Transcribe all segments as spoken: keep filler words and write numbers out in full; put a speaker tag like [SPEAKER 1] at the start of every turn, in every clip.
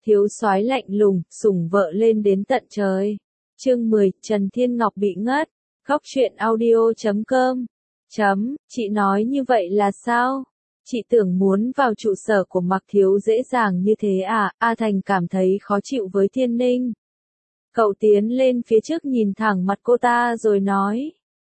[SPEAKER 1] thiếu soái lạnh lùng, sủng vợ lên đến tận trời. Chương mười, Trần Thiên Ngọc bị ngất. Góc truyện audio chấm com. Chấm, chị nói như vậy là sao? Chị tưởng muốn vào trụ sở của Mạc Thiếu dễ dàng như thế à? A Thành cảm thấy khó chịu với Thiên Ninh. Cậu tiến lên phía trước nhìn thẳng mặt cô ta rồi nói.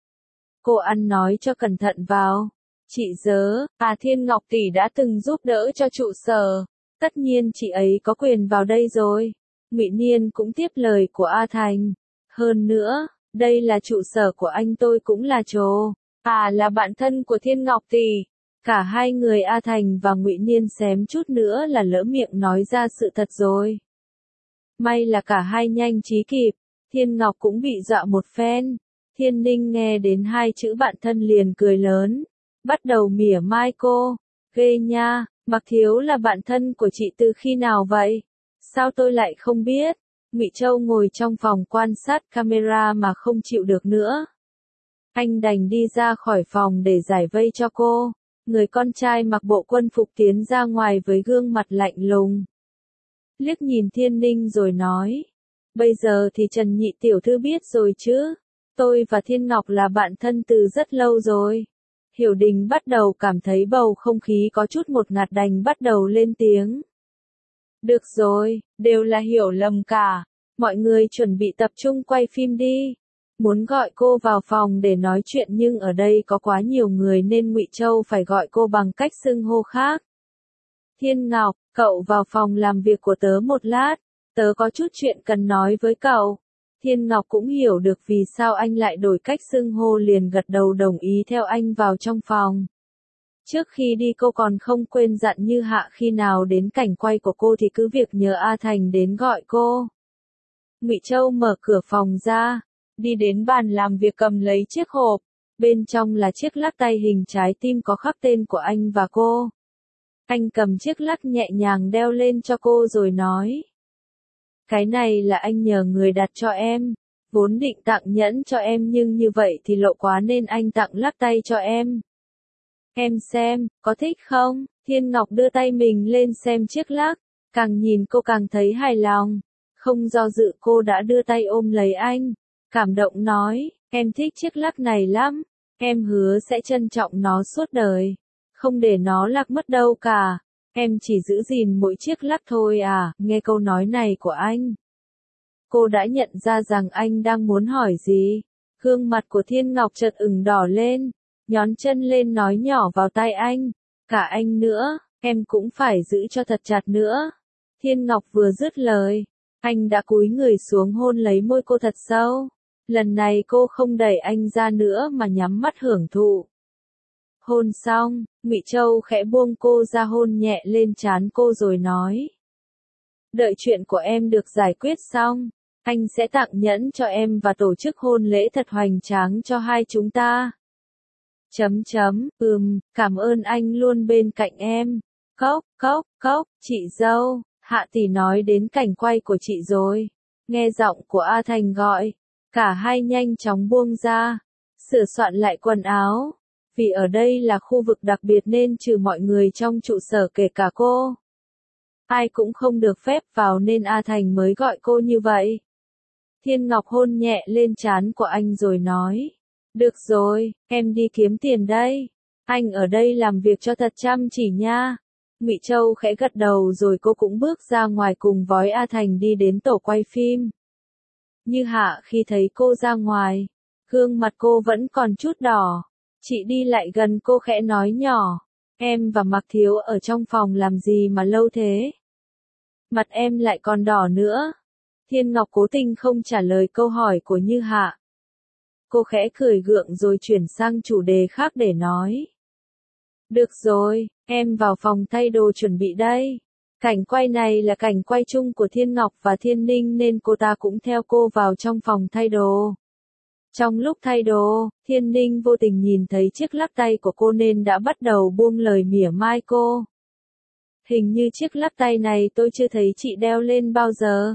[SPEAKER 1] Cô ăn nói cho cẩn thận vào. Chị dớ, à Thiên Ngọc tỷ đã từng giúp đỡ cho trụ sở. Tất nhiên chị ấy có quyền vào đây rồi. Ngụy Niên cũng tiếp lời của A Thành. Hơn nữa, đây là trụ sở của anh tôi cũng là trồ. À là bạn thân của Thiên Ngọc tỷ. Cả hai người A Thành và Ngụy Niên xém chút nữa là lỡ miệng nói ra sự thật rồi. May là cả hai nhanh trí kịp. Thiên Ngọc cũng bị dọa một phen. Thiên Ninh nghe đến hai chữ bạn thân liền cười lớn. Bắt đầu mỉa mai cô. Ghê nha, Mạc Thiếu là bạn thân của chị từ khi nào vậy? Sao tôi lại không biết? Ngụy Châu ngồi trong phòng quan sát camera mà không chịu được nữa. Anh đành đi ra khỏi phòng để giải vây cho cô. Người con trai mặc bộ quân phục tiến ra ngoài với gương mặt lạnh lùng. Liếc nhìn Thiên Ninh rồi nói. Bây giờ thì Trần Nhị tiểu thư biết rồi chứ. Tôi và Thiên Ngọc là bạn thân từ rất lâu rồi. Hiểu Đình bắt đầu cảm thấy bầu không khí có chút ngột ngạt đành bắt đầu lên tiếng. Được rồi, đều là hiểu lầm cả. Mọi người chuẩn bị tập trung quay phim đi. Muốn gọi cô vào phòng để nói chuyện nhưng ở đây có quá nhiều người nên Ngụy Châu phải gọi cô bằng cách xưng hô khác. Thiên Ngọc, cậu vào phòng làm việc của tớ một lát. Tớ có chút chuyện cần nói với cậu. Thiên Ngọc cũng hiểu được vì sao anh lại đổi cách xưng hô liền gật đầu đồng ý theo anh vào trong phòng. Trước khi đi cô còn không quên dặn Như Hạ khi nào đến cảnh quay của cô thì cứ việc nhờ A Thành đến gọi cô. Ngụy Châu mở cửa phòng ra, đi đến bàn làm việc cầm lấy chiếc hộp, bên trong là chiếc lắc tay hình trái tim có khắc tên của anh và cô. Anh cầm chiếc lắc nhẹ nhàng đeo lên cho cô rồi nói. Cái này là anh nhờ người đặt cho em, vốn định tặng nhẫn cho em nhưng như vậy thì lộ quá nên anh tặng lắc tay cho em. Em xem, có thích không? Thiên Ngọc đưa tay mình lên xem chiếc lắc, càng nhìn cô càng thấy hài lòng. Không do dự cô đã đưa tay ôm lấy anh, cảm động nói, em thích chiếc lắc này lắm, em hứa sẽ trân trọng nó suốt đời, không để nó lạc mất đâu cả. Em chỉ giữ gìn mỗi chiếc lắc thôi à, nghe câu nói này của anh. Cô đã nhận ra rằng anh đang muốn hỏi gì. Gương mặt của Thiên Ngọc chợt ửng đỏ lên, nhón chân lên nói nhỏ vào tai anh. Cả anh nữa, em cũng phải giữ cho thật chặt nữa. Thiên Ngọc vừa dứt lời, anh đã cúi người xuống hôn lấy môi cô thật sâu. Lần này cô không đẩy anh ra nữa mà nhắm mắt hưởng thụ. Hôn xong, Ngụy Châu khẽ buông cô ra hôn nhẹ lên trán cô rồi nói. Đợi chuyện của em được giải quyết xong, anh sẽ tặng nhẫn cho em và tổ chức hôn lễ thật hoành tráng cho hai chúng ta. Chấm chấm, ừm, cảm ơn anh luôn bên cạnh em. Cốc, cốc, cốc, chị dâu, Hạ tỷ nói đến cảnh quay của chị rồi. Nghe giọng của A Thành gọi, cả hai nhanh chóng buông ra, sửa soạn lại quần áo. Vì ở đây là khu vực đặc biệt nên trừ mọi người trong trụ sở kể cả cô, ai cũng không được phép vào nên A Thành mới gọi cô như vậy. Thiên Ngọc hôn nhẹ lên trán của anh rồi nói. Được rồi, em đi kiếm tiền đây. Anh ở đây làm việc cho thật chăm chỉ nha. Ngụy Châu khẽ gật đầu rồi cô cũng bước ra ngoài cùng với A Thành đi đến tổ quay phim. Như Hạ khi thấy cô ra ngoài, gương mặt cô vẫn còn chút đỏ. Chị đi lại gần cô khẽ nói nhỏ. Em và Mạc Thiếu ở trong phòng làm gì mà lâu thế? Mặt em lại còn đỏ nữa. Thiên Ngọc cố tình không trả lời câu hỏi của Như Hạ. Cô khẽ cười gượng rồi chuyển sang chủ đề khác để nói. Được rồi, em vào phòng thay đồ chuẩn bị đây. Cảnh quay này là cảnh quay chung của Thiên Ngọc và Thiên Ninh nên cô ta cũng theo cô vào trong phòng thay đồ. Trong lúc thay đồ, Thiên Ninh vô tình nhìn thấy chiếc lắc tay của cô nên đã bắt đầu buông lời mỉa mai cô. Hình như chiếc lắc tay này tôi chưa thấy chị đeo lên bao giờ.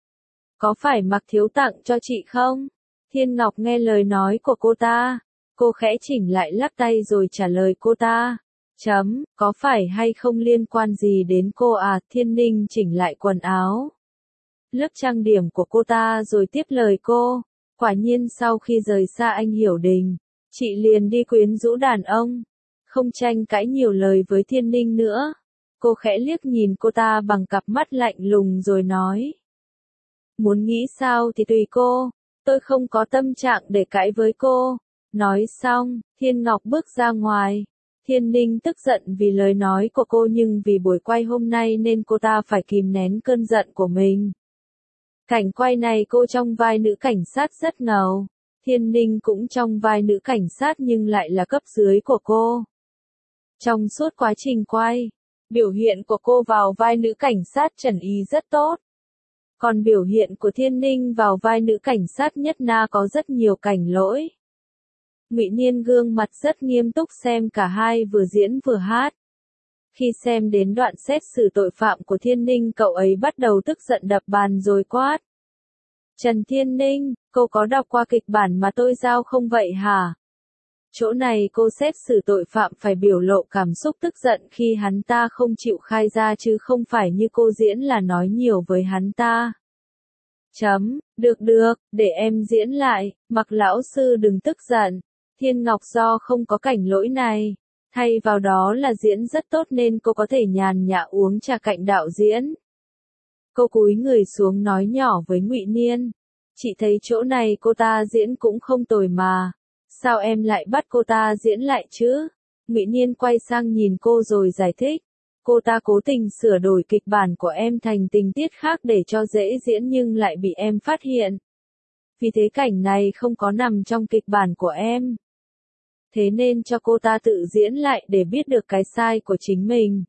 [SPEAKER 1] Có phải Mạc Thiếu tặng cho chị không? Thiên Ngọc nghe lời nói của cô ta. Cô khẽ chỉnh lại lắc tay rồi trả lời cô ta. Chấm, có phải hay không liên quan gì đến cô à? Thiên Ninh chỉnh lại quần áo, lớp trang điểm của cô ta rồi tiếp lời cô. Quả nhiên sau khi rời xa anh Hiểu Đình, chị liền đi quyến rũ đàn ông, không tranh cãi nhiều lời với Thiên Ninh nữa. Cô khẽ liếc nhìn cô ta bằng cặp mắt lạnh lùng rồi nói. Muốn nghĩ sao thì tùy cô, tôi không có tâm trạng để cãi với cô. Nói xong, Thiên Ngọc bước ra ngoài. Thiên Ninh tức giận vì lời nói của cô nhưng vì buổi quay hôm nay nên cô ta phải kìm nén cơn giận của mình. Cảnh quay này cô trong vai nữ cảnh sát rất ngầu. Thiên Ninh cũng trong vai nữ cảnh sát nhưng lại là cấp dưới của cô. Trong suốt quá trình quay, biểu hiện của cô vào vai nữ cảnh sát Trần Ý rất tốt. Còn biểu hiện của Thiên Ninh vào vai nữ cảnh sát Nhất Na có rất nhiều cảnh lỗi. Ngụy Niên gương mặt rất nghiêm túc xem cả hai vừa diễn vừa hát. Khi xem đến đoạn xét xử tội phạm của Thiên Ninh, cậu ấy bắt đầu tức giận đập bàn rồi quát. Trần Thiên Ninh, cô có đọc qua kịch bản mà tôi giao không vậy hả? Chỗ này cô xét xử tội phạm phải biểu lộ cảm xúc tức giận khi hắn ta không chịu khai ra chứ không phải như cô diễn là nói nhiều với hắn ta. Chấm, được được, để em diễn lại, Mặc lão sư đừng tức giận. Thiên Ngọc do không có cảnh lỗi này, thay vào đó là diễn rất tốt nên cô có thể nhàn nhã uống trà cạnh đạo diễn. Cô cúi người xuống nói nhỏ với Ngụy Niên. Chị thấy chỗ này cô ta diễn cũng không tồi mà. Sao em lại bắt cô ta diễn lại chứ? Ngụy Niên quay sang nhìn cô rồi giải thích. Cô ta cố tình sửa đổi kịch bản của em thành tình tiết khác để cho dễ diễn nhưng lại bị em phát hiện. Vì thế cảnh này không có nằm trong kịch bản của em. Thế nên cho cô ta tự diễn lại để biết được cái sai của chính mình.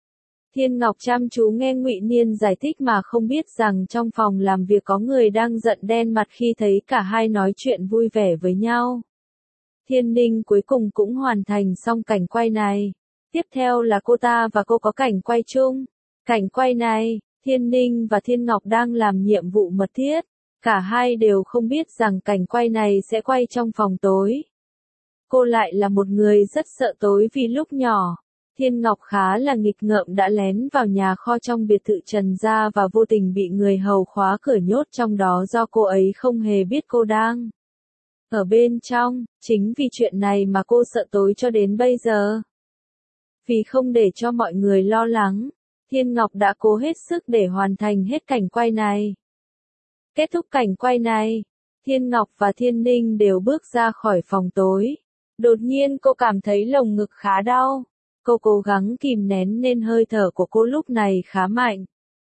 [SPEAKER 1] Thiên Ngọc chăm chú nghe Ngụy Niên giải thích mà không biết rằng trong phòng làm việc có người đang giận đen mặt khi thấy cả hai nói chuyện vui vẻ với nhau. Thiên Ninh cuối cùng cũng hoàn thành xong cảnh quay này. Tiếp theo là cô ta và cô có cảnh quay chung. Cảnh quay này, Thiên Ninh và Thiên Ngọc đang làm nhiệm vụ mật thiết. Cả hai đều không biết rằng cảnh quay này sẽ quay trong phòng tối. Cô lại là một người rất sợ tối vì lúc nhỏ, Thiên Ngọc khá là nghịch ngợm đã lén vào nhà kho trong biệt thự Trần gia và vô tình bị người hầu khóa cửa nhốt trong đó do cô ấy không hề biết cô đang ở bên trong. Chính vì chuyện này mà cô sợ tối cho đến bây giờ. Vì không để cho mọi người lo lắng, Thiên Ngọc đã cố hết sức để hoàn thành hết cảnh quay này. Kết thúc cảnh quay này, Thiên Ngọc và Thiên Ninh đều bước ra khỏi phòng tối. Đột nhiên cô cảm thấy lồng ngực khá đau. Cô cố gắng kìm nén nên hơi thở của cô lúc này khá mạnh.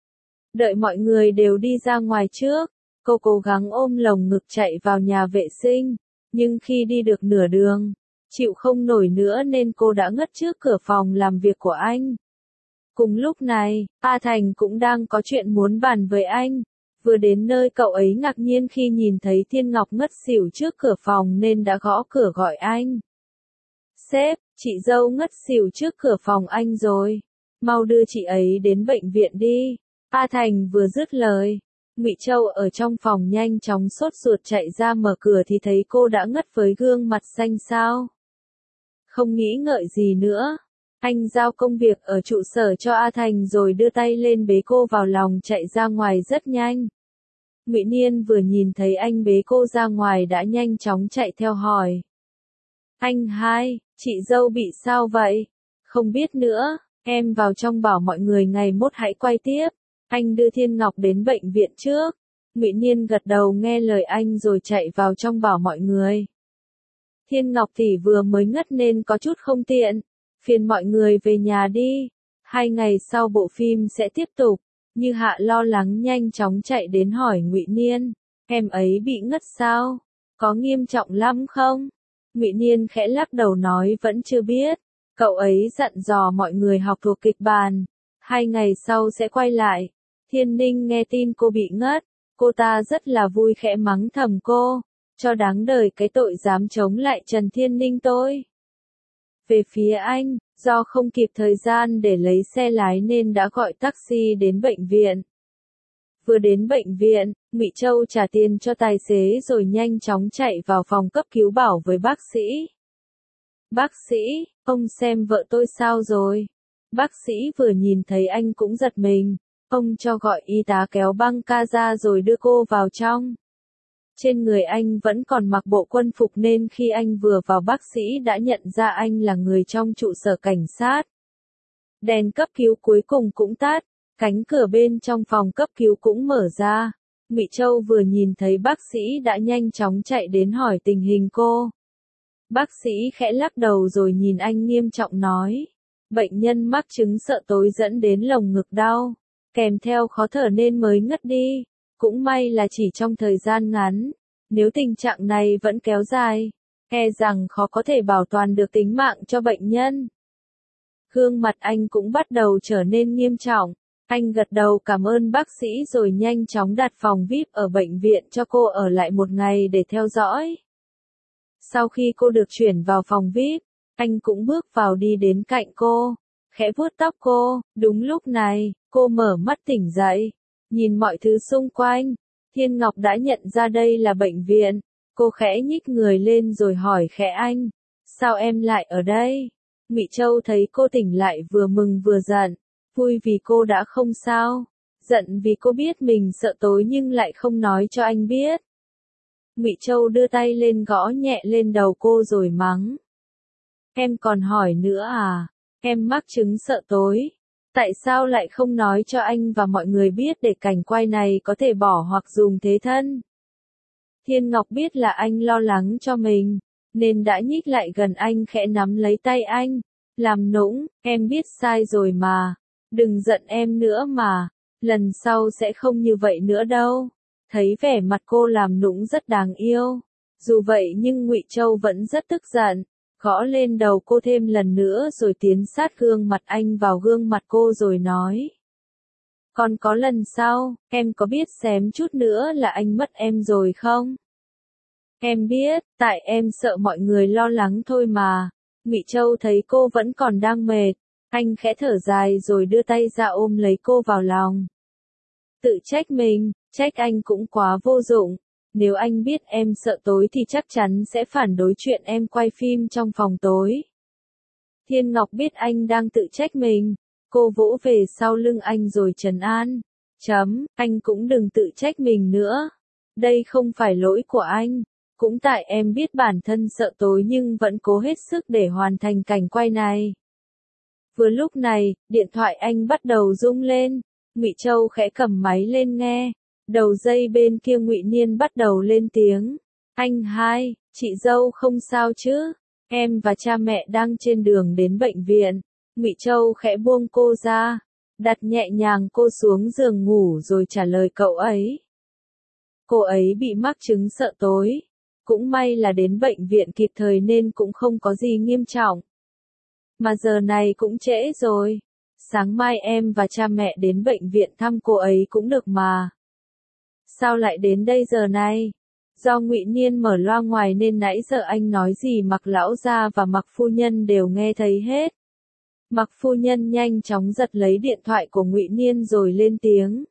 [SPEAKER 1] Đợi mọi người đều đi ra ngoài trước, cô cố gắng ôm lồng ngực chạy vào nhà vệ sinh. Nhưng khi đi được nửa đường, chịu không nổi nữa nên cô đã ngất trước cửa phòng làm việc của anh. Cùng lúc này, A Thành cũng đang có chuyện muốn bàn với anh. Vừa đến nơi cậu ấy ngạc nhiên khi nhìn thấy Thiên Ngọc ngất xỉu trước cửa phòng nên đã gõ cửa gọi anh. Sếp, chị dâu ngất xỉu trước cửa phòng anh rồi. Mau đưa chị ấy đến bệnh viện đi. A Thành vừa dứt lời, Ngụy Châu ở trong phòng nhanh chóng sốt ruột chạy ra mở cửa thì thấy cô đã ngất với gương mặt xanh xao. Không nghĩ ngợi gì nữa, anh giao công việc ở trụ sở cho A Thành rồi đưa tay lên bế cô vào lòng chạy ra ngoài rất nhanh. Ngụy Niên vừa nhìn thấy anh bế cô ra ngoài đã nhanh chóng chạy theo hỏi. Anh hai, chị dâu bị sao vậy? Không biết nữa, em vào trong bảo mọi người ngày mốt hãy quay tiếp. Anh đưa Thiên Ngọc đến bệnh viện trước. Ngụy Niên gật đầu nghe lời anh rồi chạy vào trong bảo mọi người. Thiên Ngọc tỷ vừa mới ngất nên có chút không tiện. Phiền mọi người về nhà đi. Hai ngày sau bộ phim sẽ tiếp tục. Như Hạ lo lắng nhanh chóng chạy đến hỏi Ngụy Niên. Em ấy bị ngất sao? Có nghiêm trọng lắm không? Ngụy Niên khẽ lắc đầu nói vẫn chưa biết. Cậu ấy dặn dò mọi người học thuộc kịch bản. Hai ngày sau sẽ quay lại. Thiên Ninh nghe tin cô bị ngất. Cô ta rất là vui khẽ mắng thầm cô. Cho đáng đời cái tội dám chống lại Trần Thiên Ninh tôi. Về phía anh, do không kịp thời gian để lấy xe lái nên đã gọi taxi đến bệnh viện. Vừa đến bệnh viện, Ngụy Châu trả tiền cho tài xế rồi nhanh chóng chạy vào phòng cấp cứu bảo với bác sĩ. Bác sĩ, ông xem vợ tôi sao rồi? Bác sĩ vừa nhìn thấy anh cũng giật mình. Ông cho gọi y tá kéo băng ca ra rồi đưa cô vào trong. Trên người anh vẫn còn mặc bộ quân phục nên khi anh vừa vào bác sĩ đã nhận ra anh là người trong trụ sở cảnh sát. Đèn cấp cứu cuối cùng cũng tắt, cánh cửa bên trong phòng cấp cứu cũng mở ra. Ngụy Châu vừa nhìn thấy bác sĩ đã nhanh chóng chạy đến hỏi tình hình cô. Bác sĩ khẽ lắc đầu rồi nhìn anh nghiêm trọng nói. Bệnh nhân mắc chứng sợ tối dẫn đến lồng ngực đau, kèm theo khó thở nên mới ngất đi. Cũng may là chỉ trong thời gian ngắn. Nếu tình trạng này vẫn kéo dài, e rằng khó có thể bảo toàn được tính mạng cho bệnh nhân. Gương mặt anh cũng bắt đầu trở nên nghiêm trọng. Anh gật đầu cảm ơn bác sĩ rồi nhanh chóng đặt phòng vi ai pi ở bệnh viện cho cô ở lại một ngày để theo dõi. Sau khi cô được chuyển vào phòng vi ai pi, anh cũng bước vào đi đến cạnh cô, khẽ vuốt tóc cô. Đúng lúc này, cô mở mắt tỉnh dậy, nhìn mọi thứ xung quanh. Thiên Ngọc đã nhận ra đây là bệnh viện. Cô khẽ nhích người lên rồi hỏi khẽ anh, sao em lại ở đây? Ngụy Châu thấy cô tỉnh lại vừa mừng vừa giận, vui vì cô đã không sao, giận vì cô biết mình sợ tối nhưng lại không nói cho anh biết. Ngụy Châu đưa tay lên gõ nhẹ lên đầu cô rồi mắng. Em còn hỏi nữa à? Em mắc chứng sợ tối. Tại sao lại không nói cho anh và mọi người biết để cảnh quay này có thể bỏ hoặc dùng thế thân? Thiên Ngọc biết là anh lo lắng cho mình, nên đã nhích lại gần anh khẽ nắm lấy tay anh. Làm nũng, em biết sai rồi mà. Đừng giận em nữa mà. Lần sau sẽ không như vậy nữa đâu. Thấy vẻ mặt cô làm nũng rất đáng yêu. Dù vậy nhưng Ngụy Châu vẫn rất tức giận. Gõ lên đầu cô thêm lần nữa rồi tiến sát gương mặt anh vào gương mặt cô rồi nói. Còn có lần sau, em có biết xém chút nữa là anh mất em rồi không? Em biết, tại em sợ mọi người lo lắng thôi mà. Ngụy Châu thấy cô vẫn còn đang mệt. Anh khẽ thở dài rồi đưa tay ra ôm lấy cô vào lòng. Tự trách mình, trách anh cũng quá vô dụng. Nếu anh biết em sợ tối thì chắc chắn sẽ phản đối chuyện em quay phim trong phòng tối. Thiên Ngọc biết anh đang tự trách mình. Cô vỗ về sau lưng anh rồi trấn an. Chấm, anh cũng đừng tự trách mình nữa. Đây không phải lỗi của anh. Cũng tại em biết bản thân sợ tối nhưng vẫn cố hết sức để hoàn thành cảnh quay này. Vừa lúc này, điện thoại anh bắt đầu rung lên. Ngụy Châu khẽ cầm máy lên nghe. Đầu dây bên kia Ngụy Niên bắt đầu lên tiếng. Anh hai, chị dâu không sao chứ? Em và cha mẹ đang trên đường đến bệnh viện. Ngụy Châu khẽ buông cô ra, đặt nhẹ nhàng cô xuống giường ngủ rồi trả lời cậu ấy. Cô ấy bị mắc chứng sợ tối. Cũng may là đến bệnh viện kịp thời nên cũng không có gì nghiêm trọng. Mà giờ này cũng trễ rồi. Sáng mai em và cha mẹ đến bệnh viện thăm cô ấy cũng được mà. Sao lại đến đây giờ này? Do Ngụy Niên mở loa ngoài nên nãy giờ anh nói gì Mạc lão gia và Mạc phu nhân đều nghe thấy hết. Mạc phu nhân nhanh chóng giật lấy điện thoại của Ngụy Niên rồi lên tiếng.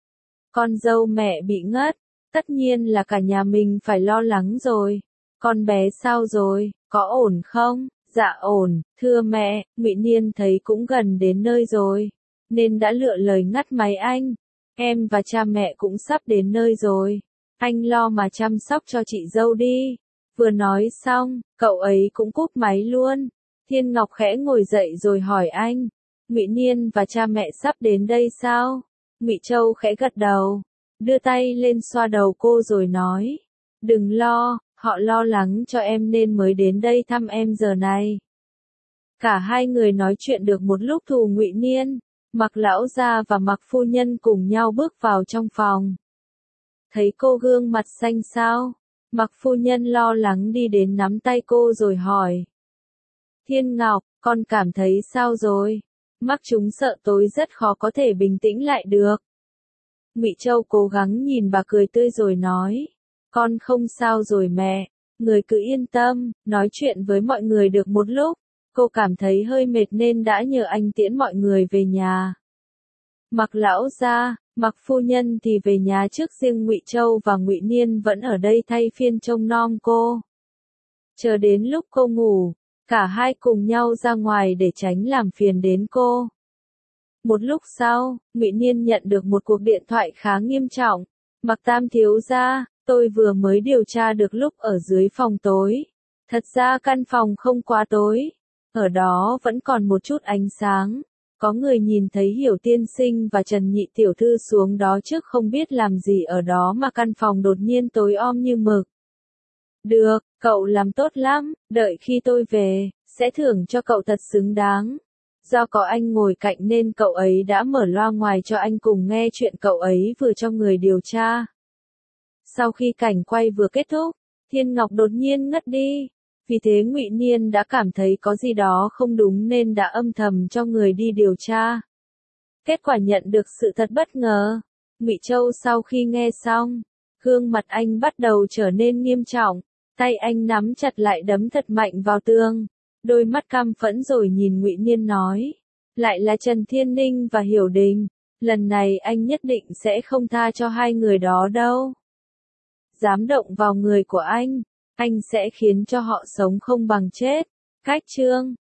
[SPEAKER 1] Con dâu mẹ bị ngất, tất nhiên là cả nhà mình phải lo lắng rồi. Con bé sao rồi, có ổn không? Dạ ổn, thưa mẹ. Ngụy Niên thấy cũng gần đến nơi rồi, nên đã lựa lời ngắt máy anh. Em và cha mẹ cũng sắp đến nơi rồi. Anh lo mà chăm sóc cho chị dâu đi. Vừa nói xong, cậu ấy cũng cúp máy luôn. Thiên Ngọc khẽ ngồi dậy rồi hỏi anh. Ngụy Niên và cha mẹ sắp đến đây sao? Ngụy Châu khẽ gật đầu, đưa tay lên xoa đầu cô rồi nói. Đừng lo, họ lo lắng cho em nên mới đến đây thăm em giờ này. Cả hai người nói chuyện được một lúc thì Ngụy Niên, Mạc lão gia và Mạc phu nhân cùng nhau bước vào trong phòng. Thấy cô gương mặt xanh xao, Mạc phu nhân lo lắng đi đến nắm tay cô rồi hỏi. Thiên Ngọc, con cảm thấy sao rồi? Mắc chúng sợ tối rất khó có thể bình tĩnh lại được. Ngụy Châu cố gắng nhìn bà cười tươi rồi nói. Con không sao rồi mẹ, người cứ yên tâm. Nói chuyện với mọi người được một lúc, cô cảm thấy hơi mệt nên đã nhờ anh tiễn mọi người về nhà. Mạc lão gia, Mạc phu nhân thì về nhà trước, riêng Ngụy Châu và Ngụy Niên vẫn ở đây thay phiên trông nom cô. Chờ đến lúc cô ngủ, Cả hai cùng nhau ra ngoài để tránh làm phiền đến cô. Một lúc sau, Ngụy Niên nhận được một cuộc điện thoại khá nghiêm trọng. Mạc Tam thiếu gia, tôi vừa mới điều tra được lúc ở dưới phòng tối. Thật ra căn phòng không quá tối. Ở đó vẫn còn một chút ánh sáng. Có người nhìn thấy Hiểu tiên sinh và Trần nhị tiểu thư xuống đó trước không biết làm gì ở đó mà căn phòng đột nhiên tối om như mực. Được, cậu làm tốt lắm, đợi khi tôi về, sẽ thưởng cho cậu thật xứng đáng. Do có anh ngồi cạnh nên cậu ấy đã mở loa ngoài cho anh cùng nghe chuyện cậu ấy vừa cho người điều tra. Sau khi cảnh quay vừa kết thúc, Thiên Ngọc đột nhiên ngất đi. Vì thế Ngụy Niên đã cảm thấy có gì đó không đúng nên đã âm thầm cho người đi điều tra. Kết quả nhận được sự thật bất ngờ. Ngụy Châu sau khi nghe xong, gương mặt anh bắt đầu trở nên nghiêm trọng, tay anh nắm chặt lại đấm thật mạnh vào tường, đôi mắt căm phẫn rồi nhìn Ngụy Niên nói, lại là Trần Thiên Ninh và Hiểu Đình, lần này anh nhất định sẽ không tha cho hai người đó đâu. Dám động vào người của anh, anh sẽ khiến cho họ sống không bằng chết. Cách chương